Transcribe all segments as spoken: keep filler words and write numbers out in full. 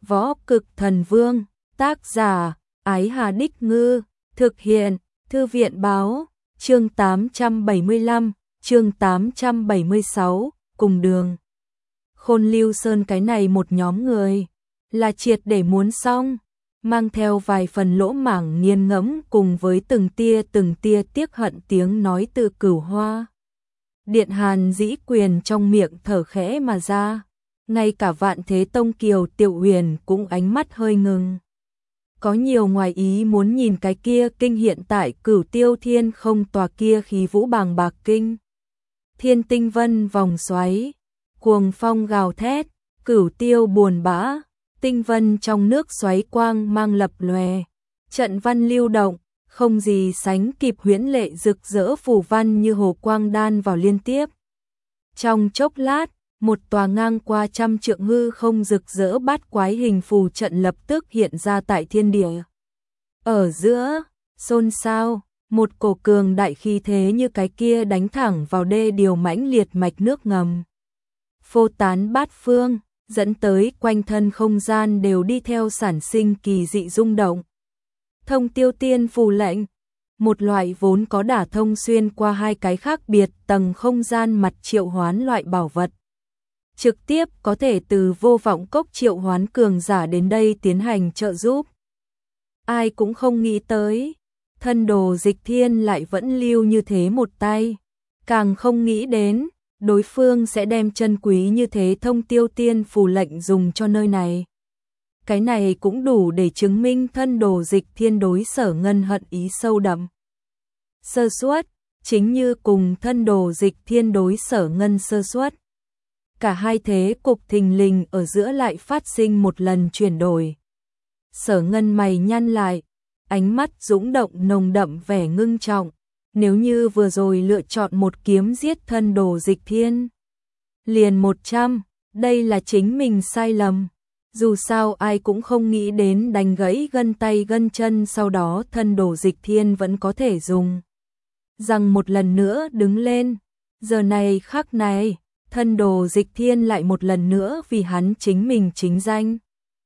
Võ Cực Thần Vương, tác giả, Ái Hà Đích Ngư, thực hiện, Thư viện Báo, chương tám trăm bảy mươi lăm, chương tám trăm bảy mươi sáu, cùng đường. Khôn Lưu Sơn cái này một nhóm người, là triệt để muốn xong, mang theo vài phần lỗ mảng nghiền ngẫm cùng với từng tia từng tia tiếc hận tiếng nói từ Cửu Hoa. Điện Hàn dĩ quyền trong miệng thở khẽ mà ra, ngay cả Vạn Thế Tông Kiều Tiểu Huyền cũng ánh mắt hơi ngừng. Có nhiều ngoài ý muốn nhìn cái kia kinh hiện tại Cửu Tiêu Thiên không tòa kia khí vũ bàng bạc kinh. Thiên tinh vân vòng xoáy, cuồng phong gào thét, Cửu Tiêu buồn bã, tinh vân trong nước xoáy quang mang lập lòe, trận văn lưu động, không gì sánh kịp huyễn lệ rực rỡ phù văn như hồ quang đan vào liên tiếp. Trong chốc lát, một tòa ngang qua trăm trượng hư không rực rỡ bát quái hình phù trận lập tức hiện ra tại thiên địa. Ở giữa, xôn xao, một cổ cường đại khí thế như cái kia đánh thẳng vào đê điều mãnh liệt mạch nước ngầm. Phô tán bát phương, dẫn tới quanh thân không gian đều đi theo sản sinh kỳ dị rung động. Thông tiêu tiên phù lệnh, một loại vốn có đả thông xuyên qua hai cái khác biệt tầng không gian mặt triệu hoán loại bảo vật. Trực tiếp có thể từ vô vọng cốc triệu hoán cường giả đến đây tiến hành trợ giúp. Ai cũng không nghĩ tới, thân đồ Dịch Thiên lại vẫn lưu như thế một tay, càng không nghĩ đến, đối phương sẽ đem chân quý như thế thông tiêu tiên phù lệnh dùng cho nơi này. Cái này cũng đủ để chứng minh thân đồ Dịch Thiên đối Sở Ngân hận ý sâu đậm. Sơ suất, chính như cùng thân đồ Dịch Thiên đối Sở Ngân sơ suất. Cả hai thế cục thình lình ở giữa lại phát sinh một lần chuyển đổi. Sở Ngân mày nhăn lại, ánh mắt dũng động nồng đậm vẻ ngưng trọng. Nếu như vừa rồi lựa chọn một kiếm giết thân đồ Dịch Thiên, liền một trăm, đây là chính mình sai lầm. Dù sao ai cũng không nghĩ đến đánh gãy gân tay gân chân sau đó thân đồ Dịch Thiên vẫn có thể dùng. Rằng một lần nữa đứng lên, giờ này khắc này, thân đồ Dịch Thiên lại một lần nữa vì hắn chính mình chính danh.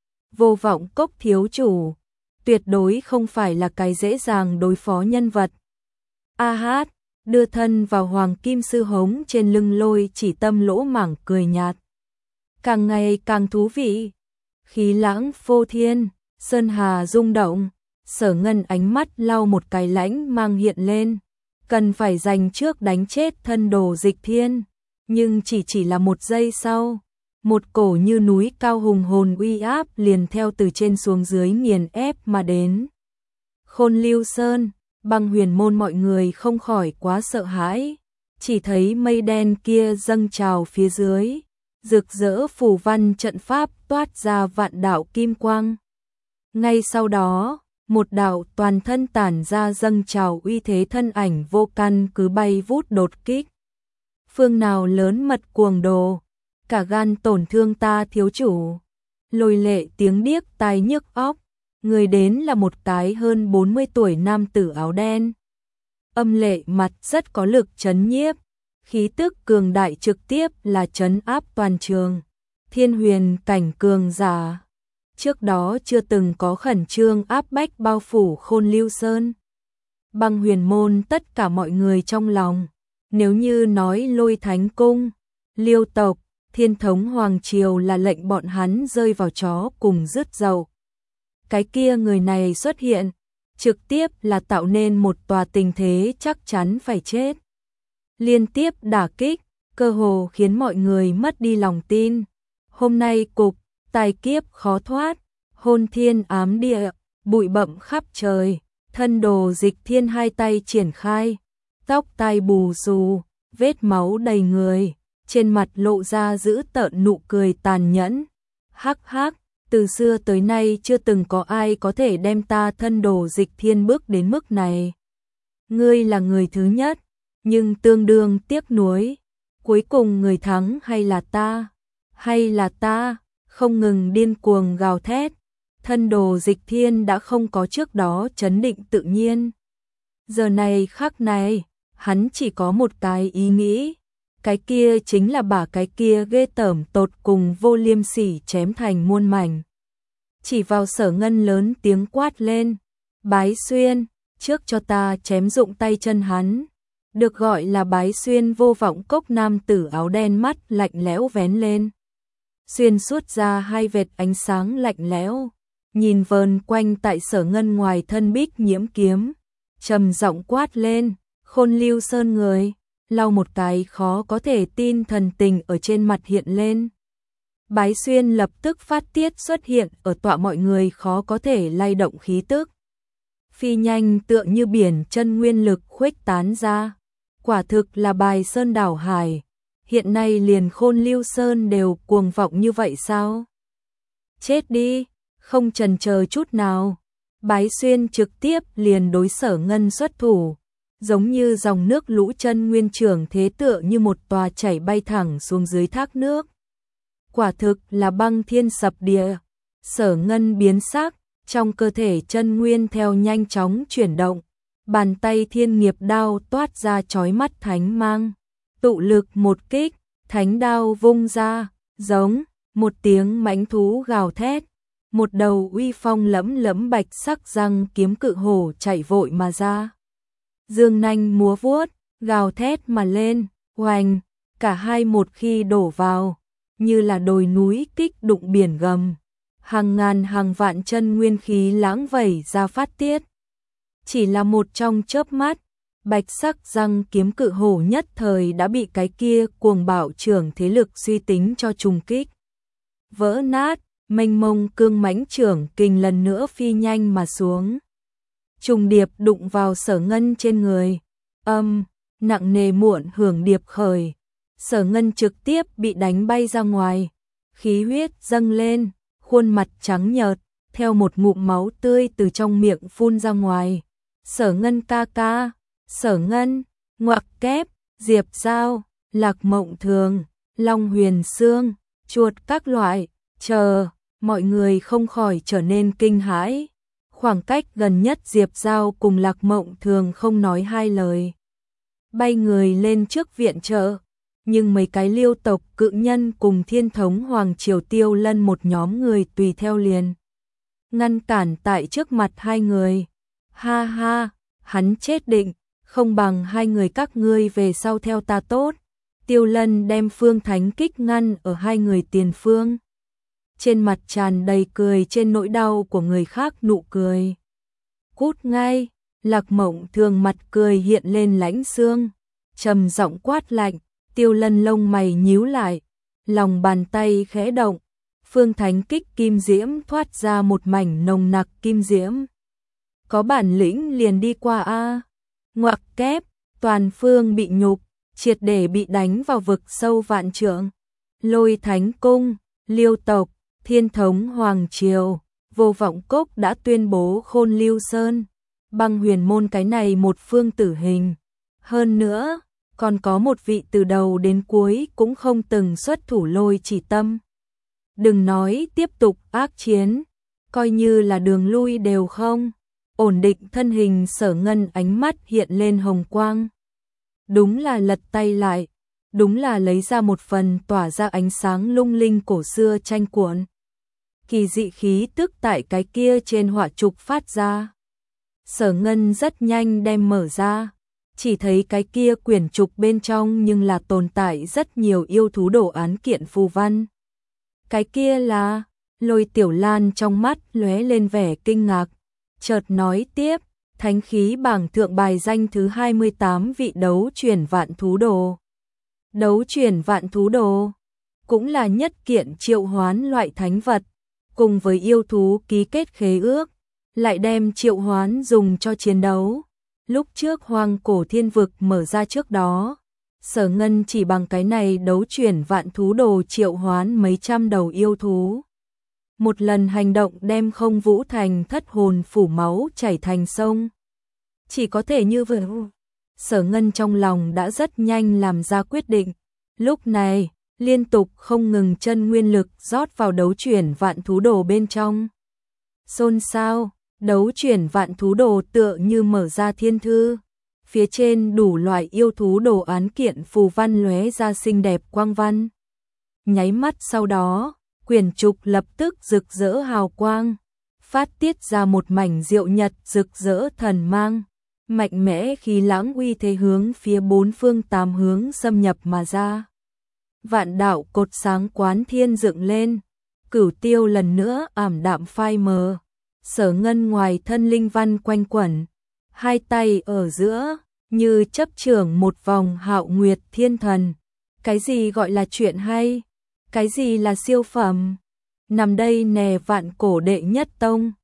Vô vọng cốc thiếu chủ, tuyệt đối không phải là cái dễ dàng đối phó nhân vật. A hát, đưa thân vào hoàng kim sư hống trên lưng Lôi Chỉ Tâm lỗ mảng cười nhạt. Càng ngày càng thú vị, khí lãng phô thiên, sơn hà rung động, Sở Ngân ánh mắt lau một cái lãnh mang hiện lên, cần phải dành trước đánh chết thân đồ Dịch Thiên, nhưng chỉ chỉ là một giây sau, một cổ như núi cao hùng hồn uy áp liền theo từ trên xuống dưới nghiền ép mà đến. Khôn Lưu Sơn, Băng Huyền môn mọi người không khỏi quá sợ hãi, chỉ thấy mây đen kia dâng trào phía dưới, rực rỡ phù văn trận pháp toát ra vạn đạo kim quang. Ngay sau đó, một đạo toàn thân tản ra dâng trào uy thế thân ảnh vô căn cứ bay vút đột kích. Phương nào lớn mật cuồng đồ, cả gan tổn thương ta thiếu chủ. Lôi Lệ tiếng điếc tai nhức óc, người đến là một cái hơn bốn mươi tuổi nam tử áo đen. Âm lệ mặt rất có lực chấn nhiếp, khí tức cường đại trực tiếp là chấn áp toàn trường. Thiên huyền cảnh cường giả, trước đó chưa từng có khẩn trương áp bách bao phủ Khôn Lưu Sơn. Băng Huyền môn tất cả mọi người trong lòng, nếu như nói Lôi Thánh Cung, Liêu tộc, Thiên thống Hoàng Triều là lệnh bọn hắn rơi vào chó cùng rứt dậu. Cái kia người này xuất hiện, trực tiếp là tạo nên một tòa tình thế chắc chắn phải chết. Liên tiếp đả kích, cơ hồ khiến mọi người mất đi lòng tin. Hôm nay cục, tài kiếp khó thoát, hôn thiên ám địa, bụi bặm khắp trời, thân đồ Dịch Thiên hai tay triển khai, tóc tai bù xù, vết máu đầy người, trên mặt lộ ra dữ tợn nụ cười tàn nhẫn. Hắc hắc, từ xưa tới nay chưa từng có ai có thể đem ta thân đồ Dịch Thiên bước đến mức này. Ngươi là người thứ nhất, nhưng tương đương tiếc nuối. Cuối cùng người thắng hay là ta? Hay là ta? Không ngừng điên cuồng gào thét. Thân đồ Dịch Thiên đã không có trước đó trấn định tự nhiên. Giờ này khắc này, hắn chỉ có một cái ý nghĩ. Cái kia chính là bả cái kia ghê tởm tột cùng vô liêm sỉ chém thành muôn mảnh. chỉ vào Sở Ngân lớn tiếng quát lên, Bái Xuyên, trước cho ta chém rụng tay chân hắn. Được gọi là Bái Xuyên vô vọng cốc nam tử áo đen mắt lạnh lẽo vén lên. Xuyên suốt ra hai vệt ánh sáng lạnh lẽo, nhìn vờn quanh tại Sở Ngân ngoài thân bích nhiễm kiếm, trầm giọng quát lên, Khôn Lưu Sơn người, lau một cái khó có thể tin thần tình ở trên mặt hiện lên. Bái Xuyên lập tức phát tiết xuất hiện ở tọa mọi người khó có thể lay động khí tức. Phi nhanh tựa như biển chân nguyên lực khuếch tán ra, quả thực là bài sơn đảo hải. Hiện nay liền Khôn Lưu Sơn đều cuồng vọng như vậy sao? Chết đi, không chần chờ chút nào. Bái Xuyên trực tiếp liền đối Sở Ngân xuất thủ, giống như dòng nước lũ chân nguyên trưởng thế tựa như một tòa chảy bay thẳng xuống dưới thác nước. Quả thực là băng thiên sập địa. Sở Ngân biến sắc, trong cơ thể chân nguyên theo nhanh chóng chuyển động, bàn tay thiên nghiệp đao toát ra chói mắt thánh mang, tụ lực một kích, thánh đao vung ra, giống một tiếng mãnh thú gào thét, một đầu uy phong lẫm lẫm bạch sắc răng kiếm cự hổ chạy vội mà ra. Dương nanh múa vuốt, gào thét mà lên, oanh, cả hai một khi đổ vào, như là đồi núi kích đụng biển gầm, hàng ngàn hàng vạn chân nguyên khí lãng vẩy ra phát tiết. Chỉ là một trong chớp mắt, bạch sắc răng kiếm cự hổ nhất thời đã bị cái kia cuồng bạo trưởng thế lực suy tính cho trùng kích. Vỡ nát, mênh mông cương mãnh trưởng kình lần nữa phi nhanh mà xuống. Trùng điệp đụng vào Sở Ngân trên người, âm, nặng nề muộn hưởng điệp khởi. Sở Ngân trực tiếp bị đánh bay ra ngoài, khí huyết dâng lên, khuôn mặt trắng nhợt, theo một ngụm máu tươi từ trong miệng phun ra ngoài. Sở Ngân ca ca, Sở Ngân, ngoặc kép, Diệp Giao, Lạc Mộng Thường, Long Huyền Sương, chuột các loại, chờ, mọi người không khỏi trở nên kinh hãi. Khoảng cách gần nhất Diệp Giao cùng Lạc Mộng Thường không nói hai lời, bay người lên trước viện trợ. Nhưng mấy cái Liêu tộc cự nhân cùng Thiên thống Hoàng Triều Tiêu Lân một nhóm người tùy theo liền ngăn cản tại trước mặt hai người. Ha ha, hắn chết định, không bằng hai người các ngươi về sau theo ta tốt. Tiêu Lân đem Phương Thánh Kích ngăn ở hai người tiền phương, trên mặt tràn đầy cười trên nỗi đau của người khác nụ cười. Cút ngay, Lạc Mộng Thường mặt cười hiện lên lãnh xương, trầm giọng quát lạnh. Tiêu Lân lông mày nhíu lại, lòng bàn tay khẽ động, Phương Thánh Kích kim diễm thoát ra một mảnh nồng nặc kim diễm. Có bản lĩnh liền đi qua a. Ngoặc kép, toàn phương bị nhục, triệt để bị đánh vào vực sâu vạn trượng. Lôi Thánh Cung, Liêu tộc, Thiên thống Hoàng Triều, Vô Vọng Cốc đã tuyên bố Khôn Lưu Sơn, Băng Huyền Môn cái này một phương tử hình. Hơn nữa, còn có một vị từ đầu đến cuối cũng không từng xuất thủ Lôi Chỉ Tâm. Đừng nói tiếp tục ác chiến, coi như là đường lui đều không. Ổn định thân hình Sở Ngân ánh mắt hiện lên hồng quang. Đúng là lật tay lại, đúng là lấy ra một phần tỏa ra ánh sáng lung linh cổ xưa tranh cuộn. Kỳ dị khí tức tại cái kia trên họa trục phát ra. Sở Ngân rất nhanh đem mở ra, chỉ thấy cái kia quyển trục bên trong nhưng là tồn tại rất nhiều yêu thú đồ án kiện phù văn. Cái kia là, Lôi Tiểu Lan trong mắt lóe lên vẻ kinh ngạc, chợt nói tiếp, thánh khí bảng thượng bài danh thứ hai mươi tám vị đấu chuyển vạn thú đồ. Đấu chuyển vạn thú đồ cũng là nhất kiện triệu hoán loại thánh vật, cùng với yêu thú ký kết khế ước, lại đem triệu hoán dùng cho chiến đấu. Lúc trước Hoang Cổ Thiên Vực mở ra trước đó, Sở Ngân chỉ bằng cái này đấu chuyển vạn thú đồ triệu hoán mấy trăm đầu yêu thú. Một lần hành động đem Không Vũ Thành thất hồn phủ máu chảy thành sông. Chỉ có thể như vậy. Sở Ngân trong lòng đã rất nhanh làm ra quyết định. Lúc này, liên tục không ngừng chân nguyên lực rót vào đấu chuyển vạn thú đồ bên trong. Xôn xao, đấu chuyển vạn thú đồ tựa như mở ra thiên thư. Phía trên đủ loại yêu thú đồ án kiện phù văn lóe ra xinh đẹp quang văn. Nháy mắt sau đó, quyển trục lập tức rực rỡ hào quang, phát tiết ra một mảnh diệu nhật rực rỡ thần mang, mạnh mẽ khí lãng uy thế hướng phía bốn phương tám hướng xâm nhập mà ra. Vạn đạo cột sáng quán thiên dựng lên, Cửu Tiêu lần nữa ảm đạm phai mờ, Sở Ngân ngoài thân linh văn quanh quẩn, hai tay ở giữa, như chấp trưởng một vòng hạo nguyệt thiên thần. Cái gì gọi là chuyện hay? Cái gì là siêu phẩm? Nằm đây nè vạn cổ đệ nhất tông,